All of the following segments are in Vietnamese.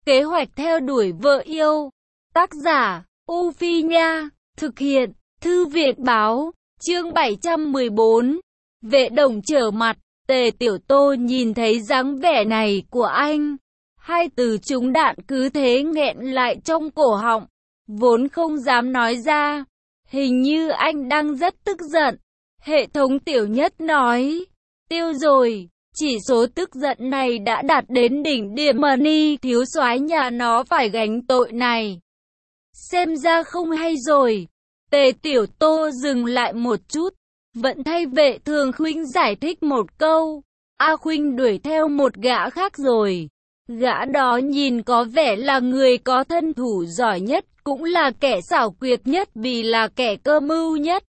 Kế hoạch theo đuổi vợ yêu. Tác giả, U Phi Nha. Thực hiện, Thư viện Báo. Chương 714. Vệ Đồng trở mặt. Tề Tiểu Tô nhìn thấy dáng vẻ này của anh. Hai từ trúng đạn cứ thế nghẹn lại trong cổ họng. Vốn không dám nói ra. Hình như anh đang rất tức giận. Hệ thống Tiểu Nhất nói. Tiêu rồi. Chỉ số tức giận này đã đạt đến đỉnh điểm mà Ni thiếu soái nhà nó phải gánh tội này. Xem ra không hay rồi. Tề Tiểu Tô dừng lại một chút. Vẫn thay Vệ Thường Khuynh giải thích một câu. A Khuynh đuổi theo một gã khác rồi. Gã đó nhìn có vẻ là người có thân thủ giỏi nhất, cũng là kẻ xảo quyệt nhất vì là kẻ cơ mưu nhất.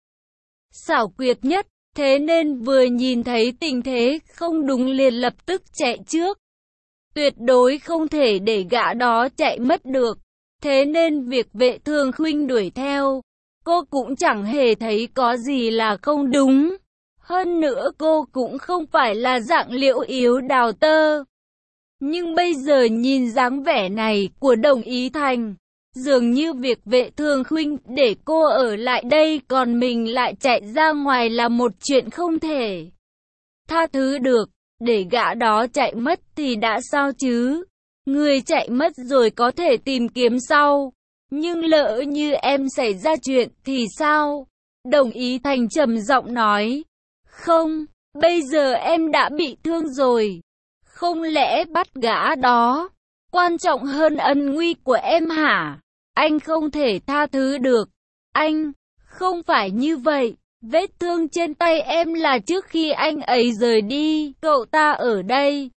Xảo quyệt nhất, thế nên vừa nhìn thấy tình thế không đúng liền lập tức chạy trước. Tuyệt đối không thể để gã đó chạy mất được. Thế nên việc Vệ Thường Khuynh đuổi theo, cô cũng chẳng hề thấy có gì là không đúng. Hơn nữa cô cũng không phải là dạng liễu yếu đào tơ. Nhưng bây giờ nhìn dáng vẻ này của Đồng Ý Thành, dường như việc Vệ Thường Khuynh để cô ở lại đây còn mình lại chạy ra ngoài là một chuyện không thể tha thứ được. Để gã đó chạy mất thì đã sao chứ? Người chạy mất rồi có thể tìm kiếm sau. Nhưng lỡ như em xảy ra chuyện thì sao? Đồng Ý Thành trầm giọng nói. Không, bây giờ em đã bị thương rồi. Không lẽ bắt gã đó quan trọng hơn ân nguy của em hả? Anh không thể tha thứ được. Anh, không phải như vậy. Vết thương trên tay em là trước khi anh ấy rời đi, cậu ta ở đây.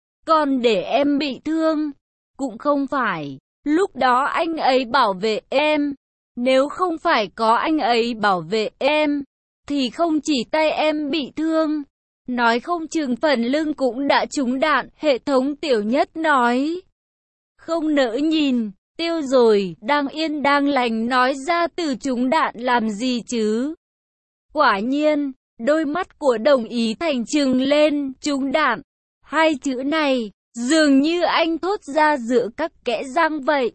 Còn để em bị thương, cũng không phải. Lúc đó anh ấy bảo vệ em. Nếu không phải có anh ấy bảo vệ em, thì không chỉ tay em bị thương, nói không chừng phần lưng cũng đã trúng đạn. Hệ thống Tiểu Nhất nói. Không nỡ nhìn, tiêu rồi, đang yên đang lành nói ra từ trúng đạn làm gì chứ? Quả nhiên, đôi mắt của Đồng Ý Thành trừng lên. Trúng đạn. Hai chữ này, dường như anh thốt ra giữa các kẽ răng vậy.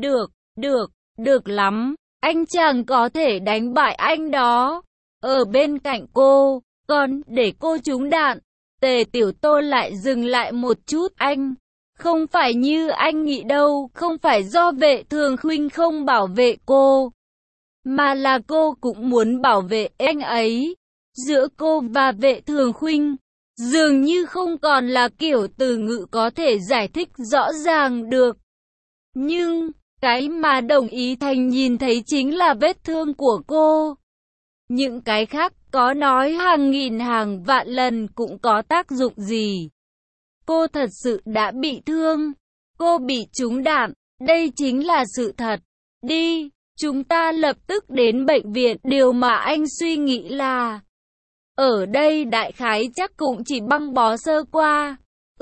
Được lắm. Anh chàng có thể đánh bại anh đó. Ở bên cạnh cô, còn để cô trúng đạn. Tề Tiểu Tô lại dừng lại một chút. Anh, không phải như anh nghĩ đâu. Không phải do Vệ Thường Khuynh không bảo vệ cô, mà là cô cũng muốn bảo vệ anh ấy. Giữa cô và Vệ Thường Khuynh, dường như không còn là kiểu từ ngữ có thể giải thích rõ ràng được. Nhưng, cái mà Đồng Ý Thành nhìn thấy chính là vết thương của cô. Những cái khác có nói hàng nghìn hàng vạn lần cũng có tác dụng gì. Cô thật sự đã bị thương. Cô bị trúng đạn. Đây chính là sự thật. Đi, chúng ta lập tức đến bệnh viện. Điều mà anh suy nghĩ là ở đây đại khái chắc cũng chỉ băng bó sơ qua.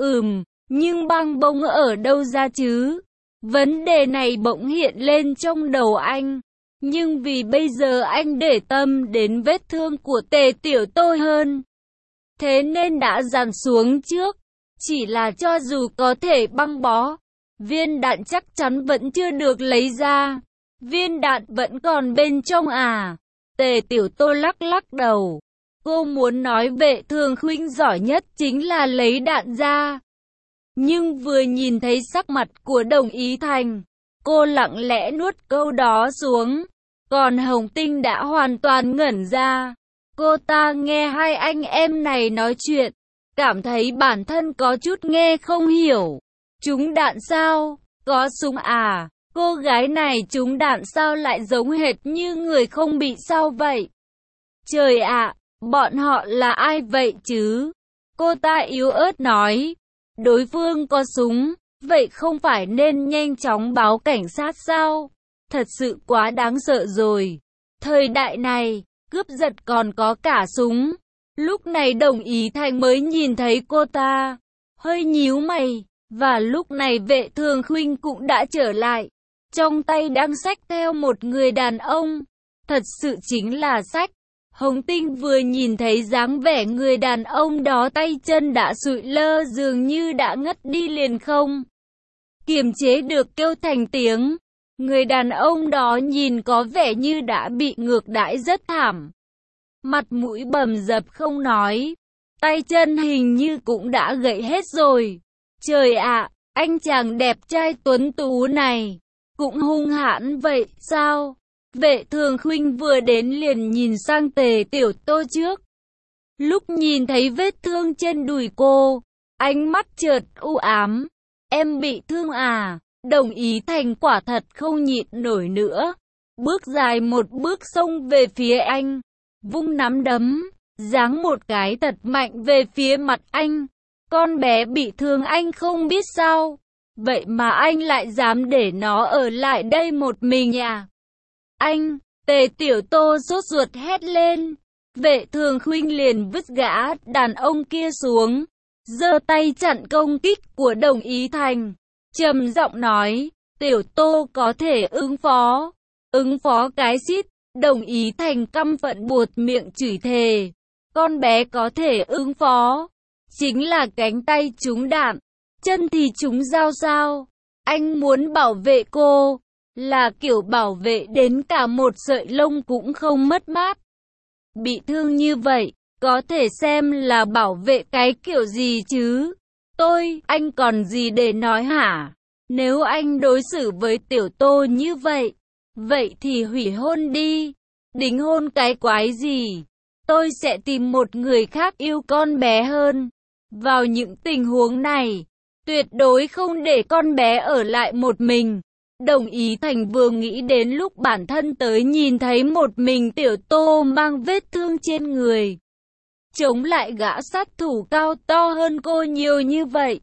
Nhưng băng bông ở đâu ra chứ? Vấn đề này bỗng hiện lên trong đầu anh. Nhưng vì bây giờ anh để tâm đến vết thương của Tề Tiểu Tô hơn, thế nên đã dàn xuống trước. Chỉ là cho dù có thể băng bó, viên đạn chắc chắn vẫn chưa được lấy ra. Viên đạn vẫn còn bên trong à? Tề Tiểu Tô lắc lắc đầu. Cô muốn nói Vệ Thường Khuynh giỏi nhất chính là lấy đạn ra. Nhưng vừa nhìn thấy sắc mặt của Đồng Ý Thành, cô lặng lẽ nuốt câu đó xuống. Còn Hồng Tinh đã hoàn toàn ngẩn ra. Cô ta nghe hai anh em này nói chuyện, cảm thấy bản thân có chút nghe không hiểu. Trúng đạn sao? Có súng à? Cô gái này trúng đạn sao lại giống hệt như người không bị sao vậy? Trời ạ, bọn họ là ai vậy chứ? Cô ta yếu ớt nói. Đối phương có súng, vậy không phải nên nhanh chóng báo cảnh sát sao? Thật sự quá đáng sợ rồi. Thời đại này, cướp giật còn có cả súng. Lúc này Đồng Ý Thành mới nhìn thấy cô ta, hơi nhíu mày. Và lúc này Vệ Thường Khuynh cũng đã trở lại. Trong tay đang xách theo một người đàn ông. Thật sự chính là xách. Hồng Tinh vừa nhìn thấy dáng vẻ người đàn ông đó tay chân đã sụi lơ dường như đã ngất đi liền không kiềm chế được kêu thành tiếng. Người đàn ông đó nhìn có vẻ như đã bị ngược đãi rất thảm. Mặt mũi bầm dập không nói. Tay chân hình như cũng đã gãy hết rồi. Trời ạ, anh chàng đẹp trai tuấn tú này, cũng hung hãn vậy sao? Vệ Thường Khuynh vừa đến liền nhìn sang Tề Tiểu Tô trước. Lúc nhìn thấy vết thương trên đùi cô, ánh mắt chợt u ám. Em bị thương à? Đồng Ý Thành quả thật không nhịn nổi nữa. Bước dài một bước xông về phía anh, vung nắm đấm, giáng một cái thật mạnh về phía mặt anh. Con bé bị thương anh không biết sao? Vậy mà anh lại dám để nó ở lại đây một mình à? Anh! Tề Tiểu Tô sốt ruột hét lên. Vệ Thường Khuynh liền vứt gã đàn ông kia xuống, giơ tay chặn công kích của Đồng Ý Thành, trầm giọng nói, Tiểu Tô có thể ứng phó. Ứng phó cái xít. Đồng Ý Thành căm phẫn buột miệng chửi thề. Con bé có thể ứng phó, chính là cánh tay trúng đạn, chân thì trúng dao sao? Anh muốn bảo vệ cô, là kiểu bảo vệ đến cả một sợi lông cũng không mất mát. Bị thương như vậy, có thể xem là bảo vệ cái kiểu gì chứ? Anh còn gì để nói hả? Nếu anh đối xử với Tiểu Tô như vậy, vậy thì hủy hôn đi. Đính hôn cái quái gì? Tôi sẽ tìm một người khác yêu con bé hơn. Vào những tình huống này, tuyệt đối không để con bé ở lại một mình. Đồng Ý Thành vừa nghĩ đến lúc bản thân tới nhìn thấy một mình Tiểu Tô mang vết thương trên người, chống lại gã sát thủ cao to hơn cô nhiều như vậy.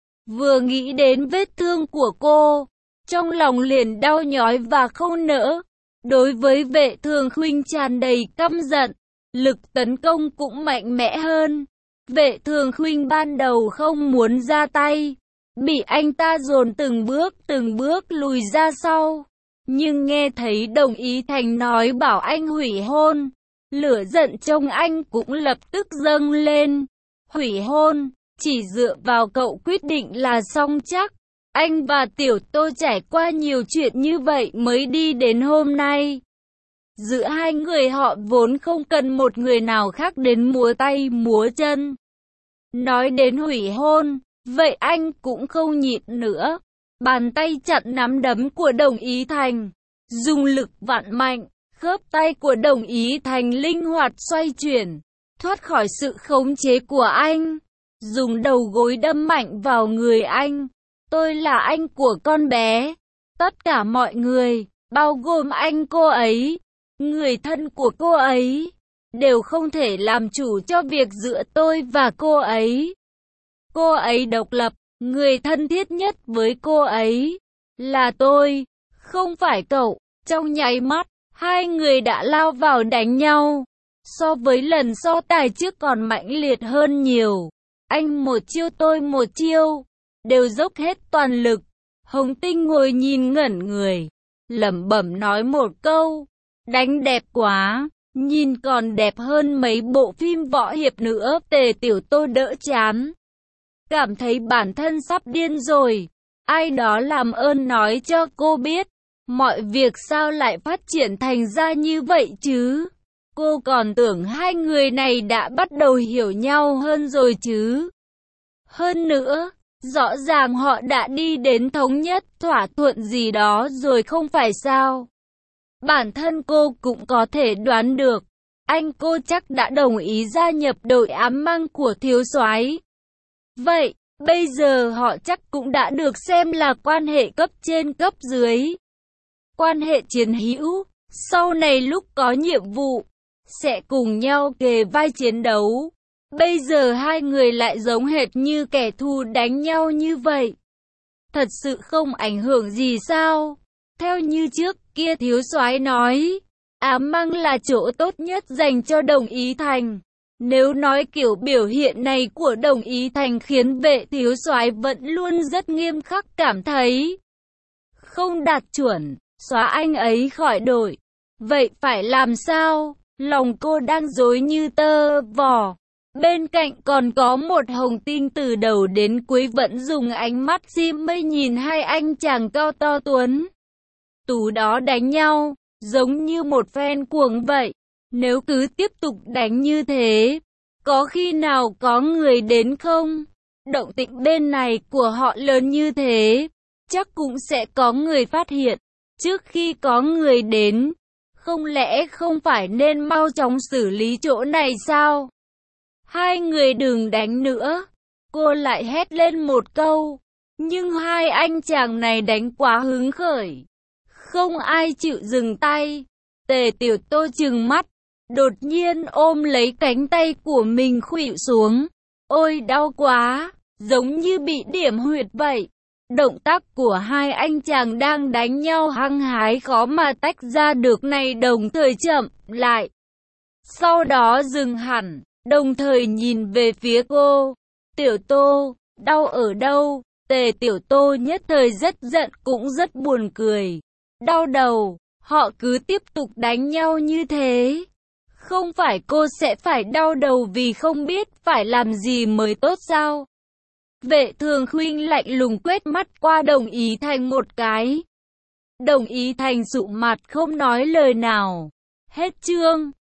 Vừa nghĩ đến vết thương của cô, trong lòng liền đau nhói và không nỡ. Đối với Vệ Thường Khuynh tràn đầy căm giận, lực tấn công cũng mạnh mẽ hơn. Vệ Thường Khuynh ban đầu không muốn ra tay, bị anh ta dồn từng bước lùi ra sau. Nhưng nghe thấy Đồng Ý Thành nói bảo anh hủy hôn, lửa giận trong anh cũng lập tức dâng lên. Hủy hôn, chỉ dựa vào cậu quyết định là xong chắc. Anh và Tiểu Tô trải qua nhiều chuyện như vậy mới đi đến hôm nay. Giữa hai người họ vốn không cần một người nào khác đến múa tay múa chân. Nói đến hủy hôn, vậy anh cũng không nhịn nữa. Bàn tay chặn nắm đấm của Đồng Ý Thành, dùng lực vặn mạnh, khớp tay của Đồng Ý Thành linh hoạt xoay chuyển, thoát khỏi sự khống chế của anh. Dùng đầu gối đâm mạnh vào người anh. Tôi là anh của con bé. Tất cả mọi người, bao gồm anh cô ấy, người thân của cô ấy, đều không thể làm chủ cho việc giữa tôi và cô ấy. Cô ấy độc lập, người thân thiết nhất với cô ấy là tôi, không phải cậu. Trong nháy mắt, hai người đã lao vào đánh nhau. So với lần so tài trước còn mãnh liệt hơn nhiều. Anh một chiêu tôi một chiêu, đều dốc hết toàn lực. Hồng Tinh ngồi nhìn ngẩn người, lẩm bẩm nói một câu, đánh đẹp quá, nhìn còn đẹp hơn mấy bộ phim võ hiệp nữa. Tề Tiểu Tô đỡ chán, cảm thấy bản thân sắp điên rồi. Ai đó làm ơn nói cho cô biết, mọi việc sao lại phát triển thành ra như vậy chứ? Cô còn tưởng hai người này đã bắt đầu hiểu nhau hơn rồi chứ. Hơn nữa, rõ ràng họ đã đi đến thống nhất, thỏa thuận gì đó rồi không phải sao? Bản thân cô cũng có thể đoán được, anh cô chắc đã đồng ý gia nhập đội ám mang của thiếu soái. Vậy, bây giờ họ chắc cũng đã được xem là quan hệ cấp trên cấp dưới. Quan hệ chiến hữu, sau này lúc có nhiệm vụ, sẽ cùng nhau kề vai chiến đấu. Bây giờ hai người lại giống hệt như kẻ thù đánh nhau như vậy. Thật sự không ảnh hưởng gì sao? Theo như trước kia thiếu soái nói, ám mang là chỗ tốt nhất dành cho Đồng Ý Thành. Nếu nói kiểu biểu hiện này của Đồng Ý Thành khiến Vệ thiếu soái vẫn luôn rất nghiêm khắc, cảm thấy không đạt chuẩn, xóa anh ấy khỏi đội. Vậy phải làm sao? Lòng cô đang rối như tơ vò. Bên cạnh còn có một Hồng Tinh từ đầu đến cuối vẫn dùng ánh mắt si mê nhìn hai anh chàng cao to tuấn tú đó đánh nhau, giống như một phen cuồng vậy. Nếu cứ tiếp tục đánh như thế, có khi nào có người đến không? Động tĩnh bên này của họ lớn như thế, chắc cũng sẽ có người phát hiện. Trước khi có người đến, không lẽ không phải nên mau chóng xử lý chỗ này sao? Hai người đừng đánh nữa. Cô lại hét lên một câu. Nhưng hai anh chàng này đánh quá hứng khởi. Không ai chịu dừng tay. Tề Tiểu Tô trừng mắt. Đột nhiên ôm lấy cánh tay của mình khuỵu xuống. Ôi đau quá. Giống như bị điểm huyệt vậy. Động tác của hai anh chàng đang đánh nhau hăng hái khó mà tách ra được này đồng thời chậm lại. Sau đó dừng hẳn, đồng thời nhìn về phía cô. Tiểu Tô, đau ở đâu? Tề Tiểu Tô nhất thời rất giận cũng rất buồn cười. Đau đầu, họ cứ tiếp tục đánh nhau như thế. Không phải cô sẽ phải đau đầu vì không biết phải làm gì mới tốt sao? Vệ Thường Khuynh lạnh lùng quét mắt qua Đồng Ý Thành một cái. Đồng Ý Thành sụ mặt không nói lời nào. Hết chương.